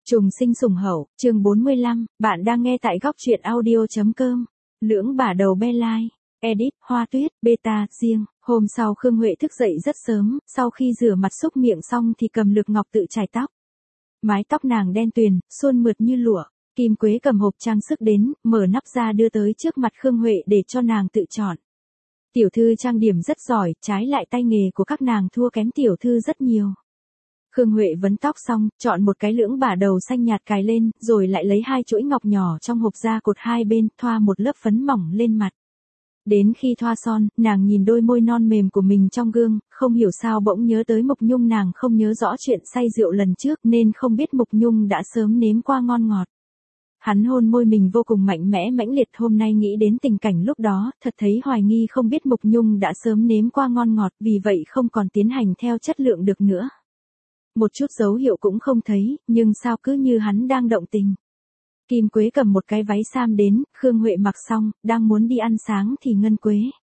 Trùng sinh sủng hậu, chương 45, bạn đang nghe tại góc truyện audio.com. Lưỡng bả đầu be lai, edit, Hoa Tuyết, beta, riêng. Hôm sau Khương Huệ thức dậy rất sớm, sau khi rửa mặt xúc miệng xong thì cầm lược ngọc tự chải tóc. Mái tóc nàng đen tuyền, suôn mượt như lụa. Kim Quế cầm hộp trang sức đến, mở nắp ra đưa tới trước mặt Khương Huệ để cho nàng tự chọn. Tiểu thư trang điểm rất giỏi, trái lại tay nghề của các nàng thua kém tiểu thư rất nhiều. Khương Huệ vấn tóc xong, chọn một cái lưỡng bả đầu xanh nhạt cài lên, rồi lại lấy hai chuỗi ngọc nhỏ trong hộp ra cột hai bên, thoa một lớp phấn mỏng lên mặt. Đến khi thoa son, nàng nhìn đôi môi non mềm của mình trong gương, không hiểu sao bỗng nhớ tới Mộc Nhung. Nàng không nhớ rõ chuyện say rượu lần trước nên không biết Mộc Nhung đã sớm nếm qua ngon ngọt. Hắn hôn môi mình vô cùng mạnh mẽ mãnh liệt, hôm nay nghĩ đến tình cảnh lúc đó, thật thấy hoài nghi không biết Mộc Nhung đã sớm nếm qua ngon ngọt, vì vậy không còn tiến hành theo chất lượng được nữa. Một chút dấu hiệu cũng không thấy, nhưng sao cứ như hắn đang động tình. Kim Quế cầm một cái váy sam đến, Khương Huệ mặc xong, đang muốn đi ăn sáng thì Ngân Quế.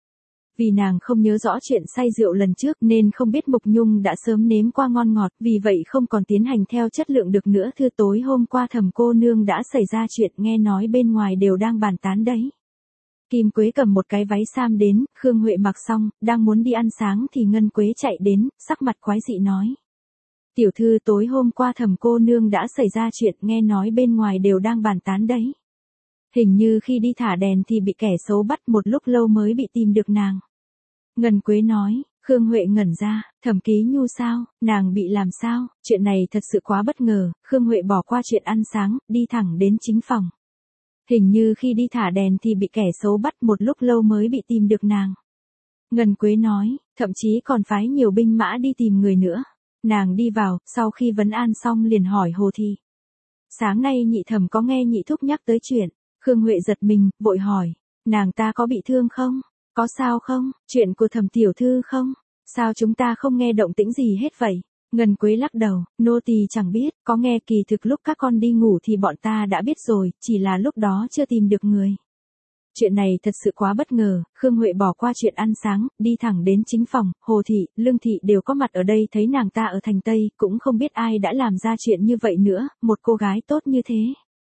Vì nàng không nhớ rõ chuyện say rượu lần trước nên không biết Mộc Nhung đã sớm nếm qua ngon ngọt, vì vậy không còn tiến hành theo chất lượng được nữa. Thưa tối hôm qua Thẩm cô nương đã xảy ra chuyện, nghe nói bên ngoài đều đang bàn tán đấy. Kim Quế cầm một cái váy sam đến, Khương Huệ mặc xong, đang muốn đi ăn sáng thì Ngân Quế chạy đến, sắc mặt quái dị nói. Tiểu thư, tối hôm qua Thẩm cô nương đã xảy ra chuyện, nghe nói bên ngoài đều đang bàn tán đấy. Hình như khi đi thả đèn thì bị kẻ xấu bắt, một lúc lâu mới bị tìm được nàng. Ngân Quế nói. Khương Huệ ngẩn ra, Thẩm Ký Nhu sao, nàng bị làm sao? Chuyện này thật sự quá bất ngờ. Khương Huệ bỏ qua chuyện ăn sáng, đi thẳng đến chính phòng. Hình như khi đi thả đèn thì bị kẻ xấu bắt, một lúc lâu mới bị tìm được nàng. Ngân Quế nói, thậm chí còn phái nhiều binh mã đi tìm người nữa. Nàng đi vào, sau khi vấn an xong liền hỏi Hồ Thị. Sáng nay nhị thẩm có nghe nhị thúc nhắc tới chuyện. Khương Huệ giật mình, vội hỏi, nàng ta có bị thương không? Có sao không? Chuyện của Thẩm tiểu thư không? Sao chúng ta không nghe động tĩnh gì hết vậy? Ngân Quế lắc đầu, nô tỳ chẳng biết, có nghe kỳ thực lúc các con đi ngủ thì bọn ta đã biết rồi, chỉ là lúc đó chưa tìm được người. Chuyện này thật sự quá bất ngờ. Khương Huệ bỏ qua chuyện ăn sáng, đi thẳng đến chính phòng. Hồ Thị, Lương Thị đều có mặt ở đây, thấy nàng ta ở thành Tây, cũng không biết ai đã làm ra chuyện như vậy nữa, một cô gái tốt như thế.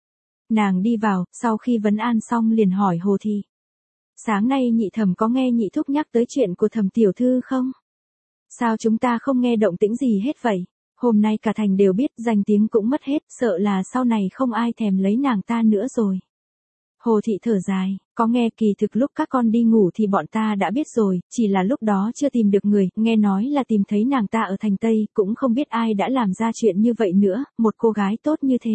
Nàng đi vào, sau khi vấn an xong liền hỏi Hồ Thị. Sáng nay nhị thẩm có nghe nhị thúc nhắc tới chuyện của Thẩm tiểu thư không? Sao chúng ta không nghe động tĩnh gì hết vậy? Hôm nay cả thành đều biết, danh tiếng cũng mất hết, sợ là sau này không ai thèm lấy nàng ta nữa rồi. Hồ Thị thở dài, có nghe kỳ thực lúc các con đi ngủ thì bọn ta đã biết rồi, chỉ là lúc đó chưa tìm được người, nghe nói là tìm thấy nàng ta ở thành Tây, cũng không biết ai đã làm ra chuyện như vậy nữa, một cô gái tốt như thế.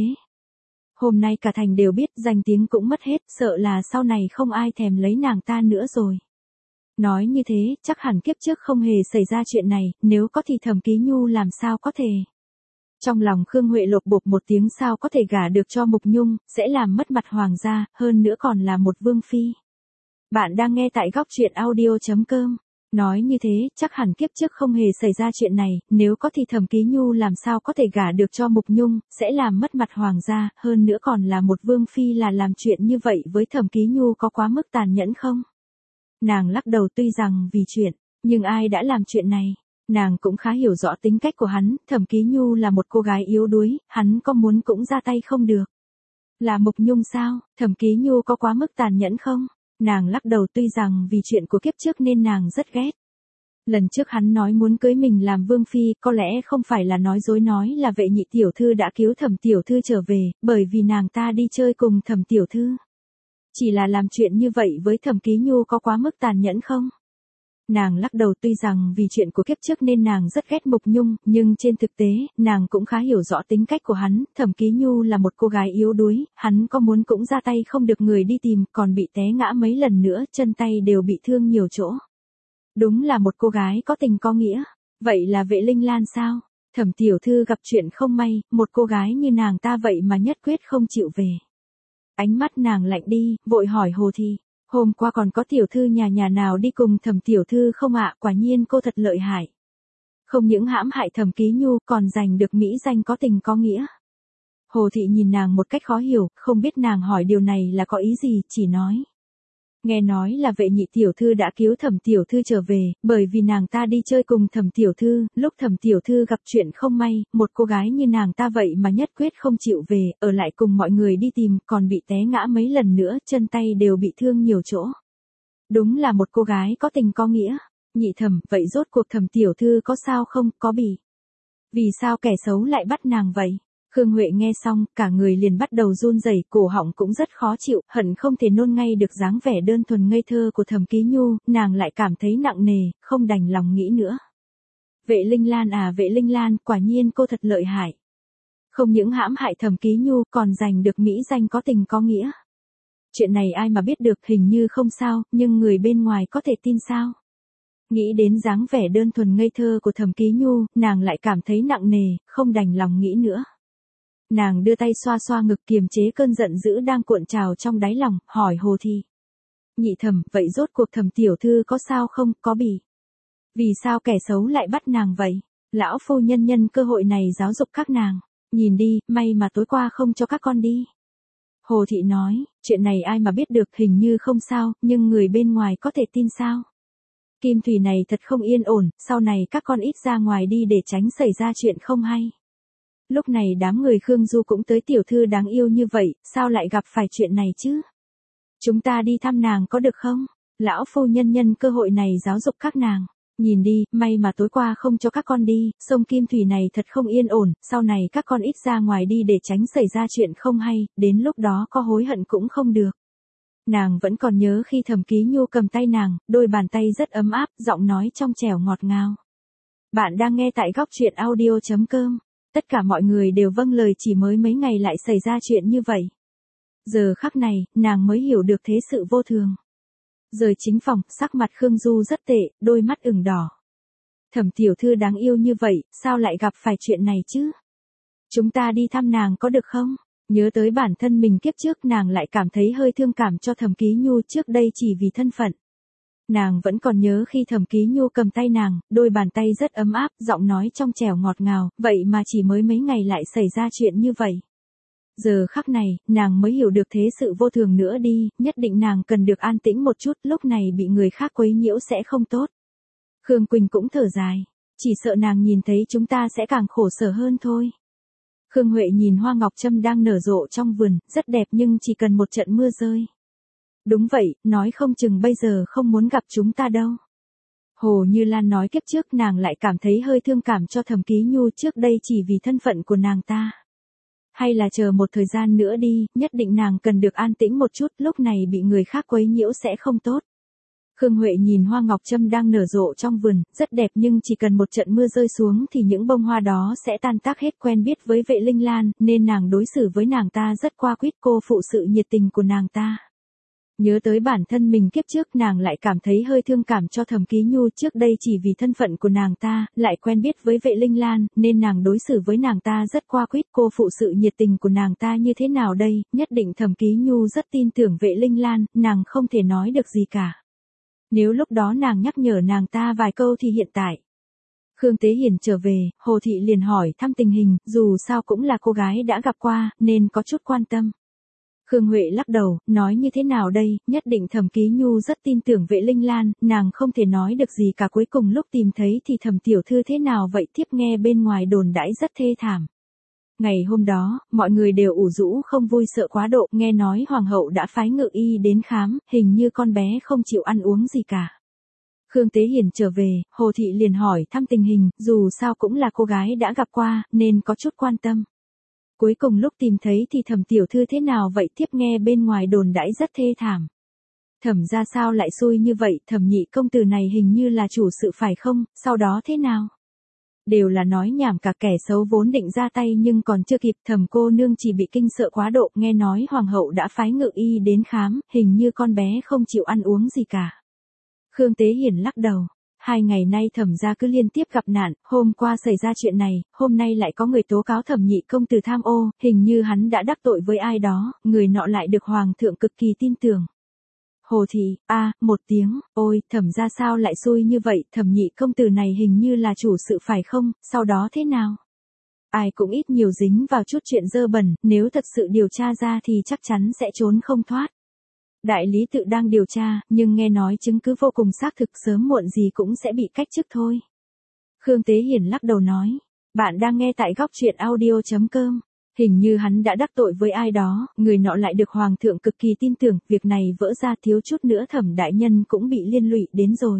Hôm nay cả thành đều biết, danh tiếng cũng mất hết, sợ là sau này không ai thèm lấy nàng ta nữa rồi. Nói như thế, chắc hẳn kiếp trước không hề xảy ra chuyện này, nếu có thì Thẩm Ký Nhu làm sao có thể. Trong lòng Khương Huệ lột bột một tiếng, sao có thể gả được cho Mộc Nhung, sẽ làm mất mặt hoàng gia, hơn nữa còn là một vương phi. Bạn đang nghe tại góc truyện audio.com. Nói như thế, chắc hẳn kiếp trước không hề xảy ra chuyện này, nếu có thì Thẩm Ký Nhu làm sao có thể gả được cho Mộc Nhung, sẽ làm mất mặt hoàng gia, hơn nữa còn là một vương phi, là làm chuyện như vậy với Thẩm Ký Nhu có quá mức tàn nhẫn không? Nàng lắc đầu, tuy rằng vì chuyện, nhưng ai đã làm chuyện này? Nàng cũng khá hiểu rõ tính cách của hắn, Thẩm Ký Nhu là một cô gái yếu đuối, hắn có muốn cũng ra tay không được. Là Mộc Nhung sao? Thẩm Ký Nhu có quá mức tàn nhẫn không? Nàng lắc đầu, tuy rằng vì chuyện của kiếp trước nên nàng rất ghét. Lần trước hắn nói muốn cưới mình làm vương phi, có lẽ không phải là nói dối, nói là Vệ nhị tiểu thư đã cứu Thẩm tiểu thư trở về, bởi vì nàng ta đi chơi cùng Thẩm tiểu thư. Chỉ là làm chuyện như vậy với Thẩm Ký Nhu có quá mức tàn nhẫn không? Nàng lắc đầu, tuy rằng vì chuyện của kiếp trước nên nàng rất ghét Mộc Nhung, nhưng trên thực tế, nàng cũng khá hiểu rõ tính cách của hắn, Thẩm Ký Nhu là một cô gái yếu đuối, hắn có muốn cũng ra tay không được, người đi tìm, còn bị té ngã mấy lần nữa, chân tay đều bị thương nhiều chỗ. Đúng là một cô gái có tình có nghĩa. Vậy là Vệ Linh Lan sao? Thẩm tiểu thư gặp chuyện không may, một cô gái như nàng ta vậy mà nhất quyết không chịu về. Ánh mắt nàng lạnh đi, vội hỏi Hồ Thị. Hôm qua còn có tiểu thư nhà nào đi cùng Thẩm tiểu thư không ạ? Quả nhiên cô thật lợi hại. Không những hãm hại Thẩm Ký Nhu, còn giành được mỹ danh có tình có nghĩa. Hồ Thị nhìn nàng một cách khó hiểu, không biết nàng hỏi điều này là có ý gì, chỉ nói. Nghe nói là vệ nhị tiểu thư đã cứu Thẩm tiểu thư trở về, bởi vì nàng ta đi chơi cùng Thẩm tiểu thư, lúc Thẩm tiểu thư gặp chuyện không may, một cô gái như nàng ta vậy mà nhất quyết không chịu về, ở lại cùng mọi người đi tìm, còn bị té ngã mấy lần nữa, chân tay đều bị thương nhiều chỗ. Đúng là một cô gái có tình có nghĩa. Nhị Thẩm, vậy rốt cuộc Thẩm tiểu thư có sao không, có bị? Vì sao kẻ xấu lại bắt nàng vậy? Khương Huệ nghe xong, cả người liền bắt đầu run rẩy, cổ họng cũng rất khó chịu, hận không thể nôn ngay được dáng vẻ đơn thuần ngây thơ của Thẩm Ký Nhu, nàng lại cảm thấy nặng nề, không đành lòng nghĩ nữa. Vệ Linh Lan à, Vệ Linh Lan, quả nhiên cô thật lợi hại. Không những hãm hại Thẩm Ký Nhu, còn giành được mỹ danh có tình có nghĩa. Chuyện này ai mà biết được, hình như không sao, nhưng người bên ngoài có thể tin sao? Nghĩ đến dáng vẻ đơn thuần ngây thơ của Thẩm Ký Nhu, nàng lại cảm thấy nặng nề, không đành lòng nghĩ nữa. Nàng đưa tay xoa xoa ngực kiềm chế cơn giận dữ đang cuộn trào trong đáy lòng, hỏi Hồ Thị. Nhị Thẩm, vậy rốt cuộc Thẩm tiểu thư có sao không, có bị? Vì sao kẻ xấu lại bắt nàng vậy? Lão phu nhân nhân cơ hội này giáo dục các nàng. Nhìn đi, may mà tối qua không cho các con đi. Hồ Thị nói, chuyện này ai mà biết được, hình như không sao, nhưng người bên ngoài có thể tin sao? Kim Thủy này thật không yên ổn, sau này các con ít ra ngoài đi để tránh xảy ra chuyện không hay. Lúc này đám người Khương Du cũng tới, tiểu thư đáng yêu như vậy, sao lại gặp phải chuyện này chứ? Chúng ta đi thăm nàng có được không? Lão phu nhân nhân cơ hội này giáo dục các nàng. Nhìn đi, may mà tối qua không cho các con đi, sông Kim Thủy này thật không yên ổn, sau này các con ít ra ngoài đi để tránh xảy ra chuyện không hay, đến lúc đó có hối hận cũng không được. Nàng vẫn còn nhớ khi Thẩm Ký Nhu cầm tay nàng, đôi bàn tay rất ấm áp, giọng nói trong trẻo ngọt ngào. Bạn đang nghe tại góc truyện audio.com. Tất cả mọi người đều vâng lời, chỉ mới mấy ngày lại xảy ra chuyện như vậy. Giờ khắc này, nàng mới hiểu được thế sự vô thường. Rời chính phòng, sắc mặt Khương Du rất tệ, đôi mắt ửng đỏ. Thẩm tiểu thư đáng yêu như vậy, sao lại gặp phải chuyện này chứ? Chúng ta đi thăm nàng có được không? Nhớ tới bản thân mình kiếp trước, nàng lại cảm thấy hơi thương cảm cho Thẩm Ký Nhu, trước đây chỉ vì thân phận. Nàng vẫn còn nhớ khi Thẩm Ký Nhu cầm tay nàng, đôi bàn tay rất ấm áp, giọng nói trong trẻo ngọt ngào, vậy mà chỉ mới mấy ngày lại xảy ra chuyện như vậy. Giờ khắc này, nàng mới hiểu được thế sự vô thường nữa đi, nhất định nàng cần được an tĩnh một chút, lúc này bị người khác quấy nhiễu sẽ không tốt. Khương Quỳnh cũng thở dài, chỉ sợ nàng nhìn thấy chúng ta sẽ càng khổ sở hơn thôi. Khương Huệ nhìn hoa ngọc trâm đang nở rộ trong vườn, rất đẹp nhưng chỉ cần một trận mưa rơi. Đúng vậy, nói không chừng bây giờ không muốn gặp chúng ta đâu. Hồ Như Lan nói kiếp trước nàng lại cảm thấy hơi thương cảm cho Thẩm Ký Nhu, trước đây chỉ vì thân phận của nàng ta. Hay là chờ một thời gian nữa đi, nhất định nàng cần được an tĩnh một chút, lúc này bị người khác quấy nhiễu sẽ không tốt. Khương Huệ nhìn hoa ngọc trâm đang nở rộ trong vườn, rất đẹp nhưng chỉ cần một trận mưa rơi xuống thì những bông hoa đó sẽ tan tác hết. Quen biết với Vệ Linh Lan, nên nàng đối xử với nàng ta rất qua quýt, cô phụ sự nhiệt tình của nàng ta. Nhớ tới bản thân mình kiếp trước, nàng lại cảm thấy hơi thương cảm cho Thẩm Ký Nhu, trước đây chỉ vì thân phận của nàng ta, lại quen biết với Vệ Linh Lan, nên nàng đối xử với nàng ta rất qua quýt, cô phụ sự nhiệt tình của nàng ta như thế nào đây, nhất định Thẩm Ký Nhu rất tin tưởng Vệ Linh Lan, nàng không thể nói được gì cả. Nếu lúc đó nàng nhắc nhở nàng ta vài câu thì hiện tại. Khương Tế Hiền trở về, Hồ Thị liền hỏi thăm tình hình, dù sao cũng là cô gái đã gặp qua, nên có chút quan tâm. Khương Huệ lắc đầu, nói như thế nào đây, nhất định Thẩm Ký Nhu rất tin tưởng Vệ Linh Lan, nàng không thể nói được gì cả. Cuối cùng lúc tìm thấy thì Thẩm tiểu thư thế nào vậy, thiếp nghe bên ngoài đồn đãi rất thê thảm. Ngày hôm đó, mọi người đều ủ rũ không vui sợ quá độ, nghe nói hoàng hậu đã phái ngự y đến khám, hình như con bé không chịu ăn uống gì cả. Khương Tế Hiền trở về, Hồ Thị liền hỏi thăm tình hình, dù sao cũng là cô gái đã gặp qua, nên có chút quan tâm. Cuối cùng lúc tìm thấy thì Thẩm tiểu thư thế nào vậy, thiếp nghe bên ngoài đồn đãi rất thê thảm. Thẩm ra sao lại xui như vậy, Thẩm nhị công tử này hình như là chủ sự phải không, sau đó thế nào? Đều là nói nhảm cả, kẻ xấu vốn định ra tay nhưng còn chưa kịp, Thẩm cô nương chỉ bị kinh sợ quá độ, nghe nói hoàng hậu đã phái ngự y đến khám, hình như con bé không chịu ăn uống gì cả. Khương Tế Hiền lắc đầu. 2 ngày nay Thẩm gia cứ liên tiếp gặp nạn, hôm qua xảy ra chuyện này, hôm nay lại có người tố cáo Thẩm nhị công tử tham ô, hình như hắn đã đắc tội với ai đó, người nọ lại được hoàng thượng cực kỳ tin tưởng. Hồ Thị, một tiếng, ôi, Thẩm gia sao lại xui như vậy, Thẩm nhị công tử này hình như là chủ sự phải không, sau đó thế nào? Ai cũng ít nhiều dính vào chút chuyện dơ bẩn, nếu thật sự điều tra ra thì chắc chắn sẽ trốn không thoát. Đại lý tự đang điều tra, nhưng nghe nói chứng cứ vô cùng xác thực, sớm muộn gì cũng sẽ bị cách chức thôi. Khương Tế Hiền lắc đầu nói. Bạn đang nghe tại góc truyện audio.com. Hình như hắn đã đắc tội với ai đó, người nọ lại được hoàng thượng cực kỳ tin tưởng, việc này vỡ ra thiếu chút nữa Thẩm đại nhân cũng bị liên lụy đến rồi.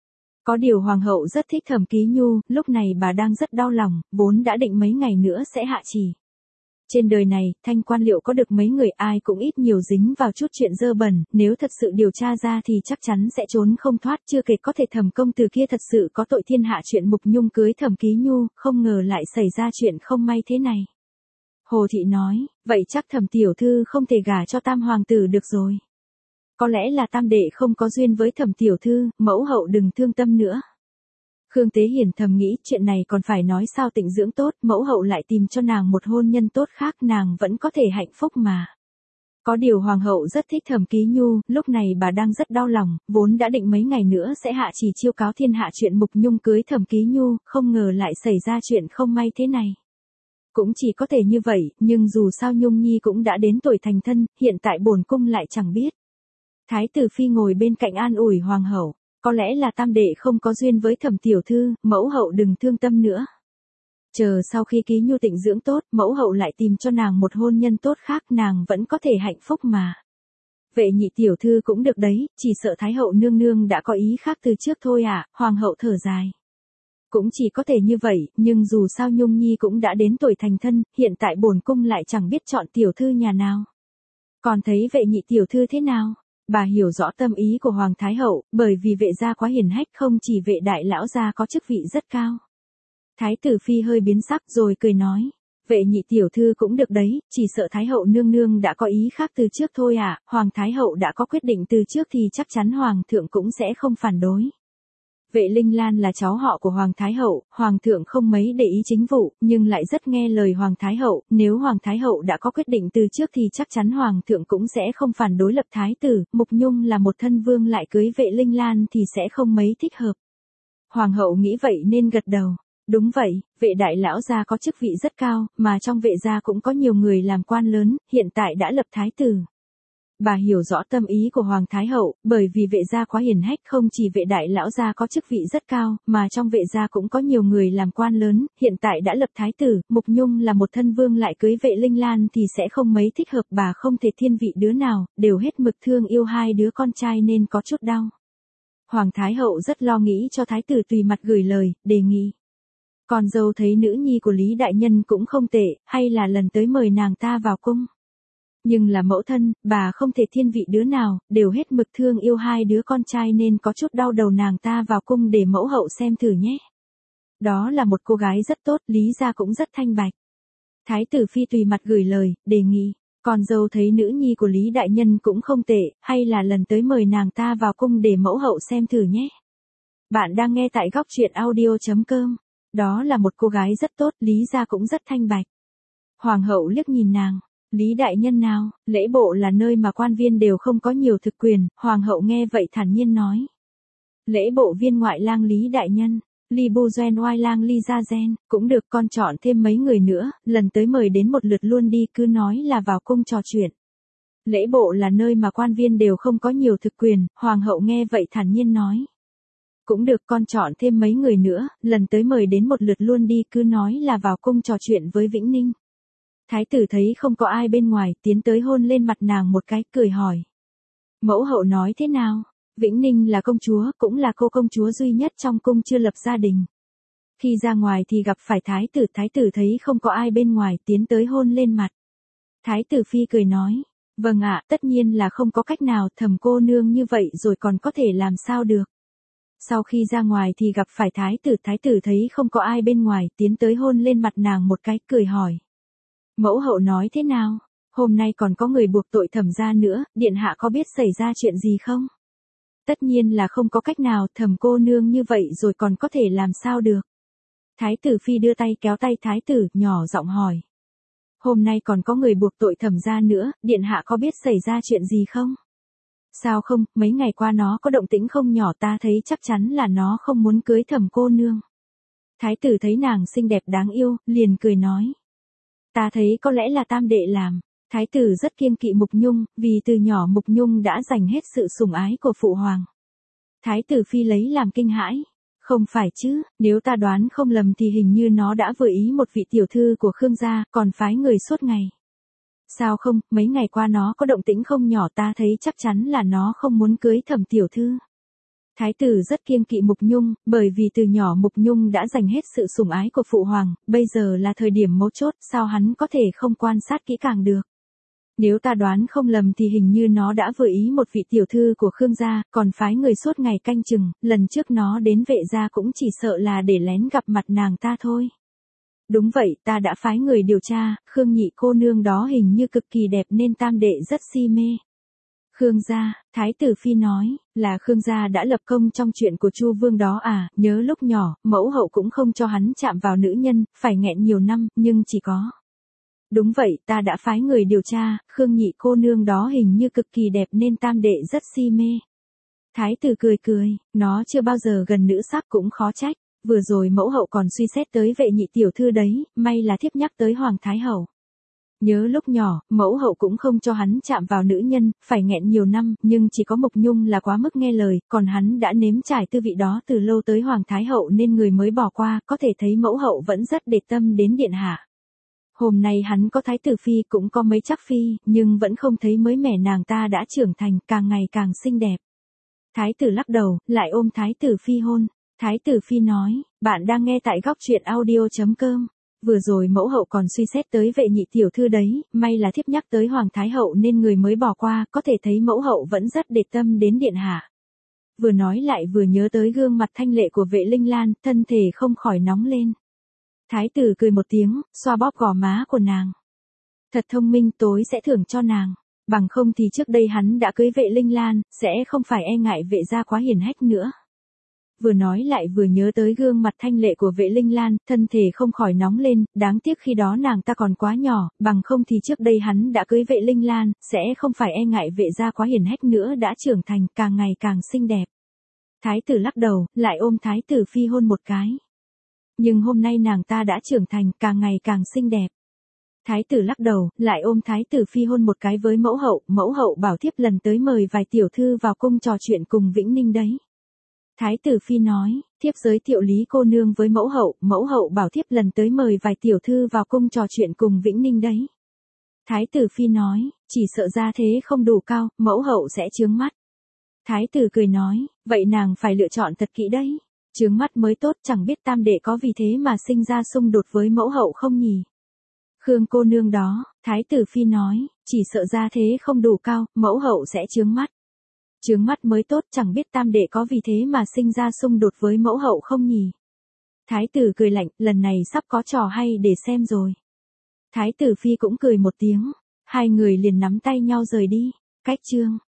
Có điều hoàng hậu rất thích Thẩm Ký Nhu, lúc này bà đang rất đau lòng, vốn đã định mấy ngày nữa sẽ hạ chỉ. Trên đời này, thanh quan liệu có được mấy người, ai cũng ít nhiều dính vào chút chuyện dơ bẩn, nếu thật sự điều tra ra thì chắc chắn sẽ trốn không thoát, chưa kể có thể Thẩm công tử kia thật sự có tội thiên hạ chuyện Mục Nhung cưới Thẩm Ký Nhu, không ngờ lại xảy ra chuyện không may thế này. Hồ Thị nói, vậy chắc Thẩm tiểu thư không thể gả cho Tam hoàng tử được rồi. Có lẽ là Tam đệ không có duyên với Thẩm tiểu thư, mẫu hậu đừng thương tâm nữa. Khương Tế Hiền thầm nghĩ, chuyện này còn phải nói sao Tịnh dưỡng tốt, mẫu hậu lại tìm cho nàng một hôn nhân tốt khác, nàng vẫn có thể hạnh phúc mà. Có điều hoàng hậu rất thích Thẩm Ký Nhu, lúc này bà đang rất đau lòng, vốn đã định mấy ngày nữa sẽ hạ chỉ chiêu cáo thiên hạ chuyện Mục Nhung cưới Thẩm Ký Nhu, không ngờ lại xảy ra chuyện không may thế này. Cũng chỉ có thể như vậy, nhưng dù sao Nhung Nhi cũng đã đến tuổi thành thân, hiện tại bổn cung lại chẳng biết. Thái tử phi ngồi bên cạnh an ủi hoàng hậu, có lẽ là Tam đệ không có duyên với Thẩm tiểu thư, mẫu hậu đừng thương tâm nữa. Chờ sau khi Ký Nhu tịnh dưỡng tốt, mẫu hậu lại tìm cho nàng một hôn nhân tốt khác, nàng vẫn có thể hạnh phúc mà. Vệ nhị tiểu thư cũng được đấy, chỉ sợ Thái hậu nương nương đã có ý khác từ trước thôi à, hoàng hậu thở dài. Cũng chỉ có thể như vậy, nhưng dù sao Nhung Nhi cũng đã đến tuổi thành thân, hiện tại bổn cung lại chẳng biết chọn tiểu thư nhà nào. Còn thấy vệ nhị tiểu thư thế nào? Bà hiểu rõ tâm ý của Hoàng Thái hậu, bởi vì vệ gia quá hiền hách, không chỉ vệ đại lão gia có chức vị rất cao. Thái tử phi hơi biến sắc rồi cười nói, vệ nhị tiểu thư cũng được đấy, chỉ sợ Thái hậu nương nương đã có ý khác từ trước thôi à, Hoàng Thái hậu đã có quyết định từ trước thì chắc chắn Hoàng thượng cũng sẽ không phản đối. Vệ Linh Lan là cháu họ của Hoàng Thái hậu, Hoàng thượng không mấy để ý chính vụ, nhưng lại rất nghe lời Hoàng Thái hậu, nếu Hoàng Thái hậu đã có quyết định từ trước thì chắc chắn Hoàng thượng cũng sẽ không phản đối lập thái tử, Mục Nhung là một thân vương lại cưới Vệ Linh Lan thì sẽ không mấy thích hợp. Hoàng hậu nghĩ vậy nên gật đầu. Đúng vậy, vệ đại lão gia có chức vị rất cao, mà trong vệ gia cũng có nhiều người làm quan lớn, hiện tại đã lập thái tử. Bà hiểu rõ tâm ý của Hoàng Thái hậu, bởi vì vệ gia quá hiền hách, không chỉ vệ đại lão gia có chức vị rất cao, mà trong vệ gia cũng có nhiều người làm quan lớn, hiện tại đã lập thái tử, Mục Nhung là một thân vương lại cưới Vệ Linh Lan thì sẽ không mấy thích hợp, bà không thể thiên vị đứa nào, đều hết mực thương yêu hai đứa con trai nên có chút đau. Hoàng Thái hậu rất lo nghĩ cho thái tử, tùy mặt gửi lời, đề nghị. Con dâu thấy nữ nhi của Lý đại nhân cũng không tệ, hay là lần tới mời nàng ta vào cung. Nhưng là mẫu thân, bà không thể thiên vị đứa nào, đều hết mực thương yêu hai đứa con trai nên có chút đau đầu nàng ta vào cung để mẫu hậu xem thử nhé. Đó là một cô gái rất tốt, Lý gia cũng rất thanh bạch. Thái tử phi tùy mặt gửi lời, đề nghị. Con dâu thấy nữ nhi của Lý đại nhân cũng không tệ, hay là lần tới mời nàng ta vào cung để mẫu hậu xem thử nhé. Bạn đang nghe tại góc truyện audio.com. Đó là một cô gái rất tốt, Lý gia cũng rất thanh bạch. Hoàng hậu liếc nhìn nàng. Lý đại nhân nào, lễ bộ là nơi mà quan viên đều không có nhiều thực quyền, hoàng hậu nghe vậy thản nhiên nói. Lễ bộ viên ngoại lang Lý đại nhân, Li Bu Gen oai lang Li Gia Gen, cũng được, con chọn thêm mấy người nữa, lần tới mời đến một lượt luôn đi, cứ nói là vào cung trò chuyện. Lễ bộ là nơi mà quan viên đều không có nhiều thực quyền, hoàng hậu nghe vậy thản nhiên nói. Cũng được, con chọn thêm mấy người nữa, lần tới mời đến một lượt luôn đi, cứ nói là vào cung trò chuyện với Vĩnh Ninh. Thái tử thấy không có ai bên ngoài, tiến tới hôn lên mặt nàng một cái, cười hỏi. Mẫu hậu nói thế nào? Vĩnh Ninh là công chúa, cũng là cô công chúa duy nhất trong cung chưa lập gia đình. Khi ra ngoài thì gặp phải thái tử thấy không có ai bên ngoài, tiến tới hôn lên mặt. Thái tử phi cười nói. Vâng ạ, tất nhiên là không có cách nào, Thẩm cô nương như vậy rồi còn có thể làm sao được. Sau khi ra ngoài thì gặp phải thái tử thấy không có ai bên ngoài, tiến tới hôn lên mặt nàng một cái, cười hỏi. Mẫu hậu nói thế nào? Hôm nay còn có người buộc tội Thẩm gia nữa, điện hạ có biết xảy ra chuyện gì không? Tất nhiên là không có cách nào, Thẩm cô nương như vậy rồi còn có thể làm sao được. Thái tử phi đưa tay kéo tay thái tử, nhỏ giọng hỏi. Hôm nay còn có người buộc tội Thẩm gia nữa, điện hạ có biết xảy ra chuyện gì không? Sao không, mấy ngày qua nó có động tĩnh không nhỏ, ta thấy chắc chắn là nó không muốn cưới Thẩm cô nương. Thái tử thấy nàng xinh đẹp đáng yêu, liền cười nói. Ta thấy có lẽ là Tam đệ làm. Thái tử rất kiêng kỵ Mục Nhung, vì từ nhỏ Mục Nhung đã giành hết sự sủng ái của phụ hoàng. Thái tử phi lấy làm kinh hãi. Không phải chứ, nếu ta đoán không lầm thì hình như nó đã vừa ý một vị tiểu thư của Khương gia, còn phái người suốt ngày. Sao không, mấy ngày qua nó có động tĩnh không nhỏ, ta thấy chắc chắn là nó không muốn cưới Thẩm tiểu thư. Thái tử rất kiêng kỵ Mục Nhung, bởi vì từ nhỏ Mục Nhung đã giành hết sự sủng ái của phụ hoàng, bây giờ là thời điểm mấu chốt, sao hắn có thể không quan sát kỹ càng được. Nếu ta đoán không lầm thì hình như nó đã vừa ý một vị tiểu thư của Khương gia, còn phái người suốt ngày canh chừng, lần trước nó đến Vệ gia cũng chỉ sợ là để lén gặp mặt nàng ta thôi. Đúng vậy, ta đã phái người điều tra, Khương nhị cô nương đó hình như cực kỳ đẹp nên tam đệ rất si mê. Khương gia, Thái tử phi nói, là Khương gia đã lập công trong chuyện của Chu Vương đó à, nhớ lúc nhỏ, mẫu hậu cũng không cho hắn chạm vào nữ nhân, phải nghẹn nhiều năm, nhưng chỉ có. Đúng vậy, ta đã phái người điều tra, Khương nhị cô nương đó hình như cực kỳ đẹp nên tam đệ rất si mê. Thái tử cười cười, nó chưa bao giờ gần nữ sắc cũng khó trách, vừa rồi mẫu hậu còn suy xét tới Vệ nhị tiểu thư đấy, may là thiếp nhắc tới Hoàng Thái hậu. Nhớ lúc nhỏ, mẫu hậu cũng không cho hắn chạm vào nữ nhân, phải nghẹn nhiều năm, nhưng chỉ có Mục Nhung là quá mức nghe lời, còn hắn đã nếm trải tư vị đó từ lâu tới Hoàng Thái hậu nên người mới bỏ qua, có thể thấy mẫu hậu vẫn rất để tâm đến điện hạ. Hôm nay hắn có Thái tử phi cũng có mấy chắc phi, nhưng vẫn không thấy mới mẻ, nàng ta đã trưởng thành, càng ngày càng xinh đẹp. Thái tử lắc đầu, lại ôm Thái tử phi hôn. Thái tử phi nói, bạn đang nghe tại góc truyện audio.com. Vừa rồi mẫu hậu còn suy xét tới Vệ nhị tiểu thư đấy, may là thiếp nhắc tới Hoàng Thái hậu nên người mới bỏ qua, có thể thấy mẫu hậu vẫn rất để tâm đến điện hạ. Vừa nói lại vừa nhớ tới gương mặt thanh lệ của Vệ Linh Lan, thân thể không khỏi nóng lên. Thái tử cười một tiếng, xoa bóp gò má của nàng. Thật thông minh, tối sẽ thưởng cho nàng. Bằng không thì trước đây hắn đã cưới Vệ Linh Lan, sẽ không phải e ngại Vệ gia quá hiển hách nữa. Vừa nói lại vừa nhớ tới gương mặt thanh lệ của Vệ Linh Lan, thân thể không khỏi nóng lên, đáng tiếc khi đó nàng ta còn quá nhỏ, bằng không thì trước đây hắn đã cưới Vệ Linh Lan, sẽ không phải e ngại Vệ gia quá hiển hách nữa, đã trưởng thành, càng ngày càng xinh đẹp. Thái tử lắc đầu, lại ôm Thái tử phi hôn một cái. Nhưng hôm nay nàng ta đã trưởng thành, càng ngày càng xinh đẹp. Thái tử lắc đầu, lại ôm Thái tử phi hôn một cái với mẫu hậu bảo thiếp lần tới mời vài tiểu thư vào cung trò chuyện cùng Vĩnh Ninh đấy. Thái tử phi nói, thiếp giới thiệu Lý cô nương với mẫu hậu bảo thiếp lần tới mời vài tiểu thư vào cung trò chuyện cùng Vĩnh Ninh đấy. Thái tử phi nói, chỉ sợ ra thế không đủ cao, mẫu hậu sẽ chướng mắt. Thái tử cười nói, vậy nàng phải lựa chọn thật kỹ đấy. Chướng mắt mới tốt, chẳng biết tam đệ có vì thế mà sinh ra xung đột với mẫu hậu không nhỉ? Khương cô nương đó, Thái tử phi nói, chỉ sợ ra thế không đủ cao, mẫu hậu sẽ chướng mắt. Chướng mắt mới tốt, chẳng biết tam đệ có vì thế mà sinh ra xung đột với mẫu hậu không nhỉ? Thái tử cười lạnh, lần này sắp có trò hay để xem rồi. Thái tử phi cũng cười một tiếng, hai người liền nắm tay nhau rời đi. Cách chương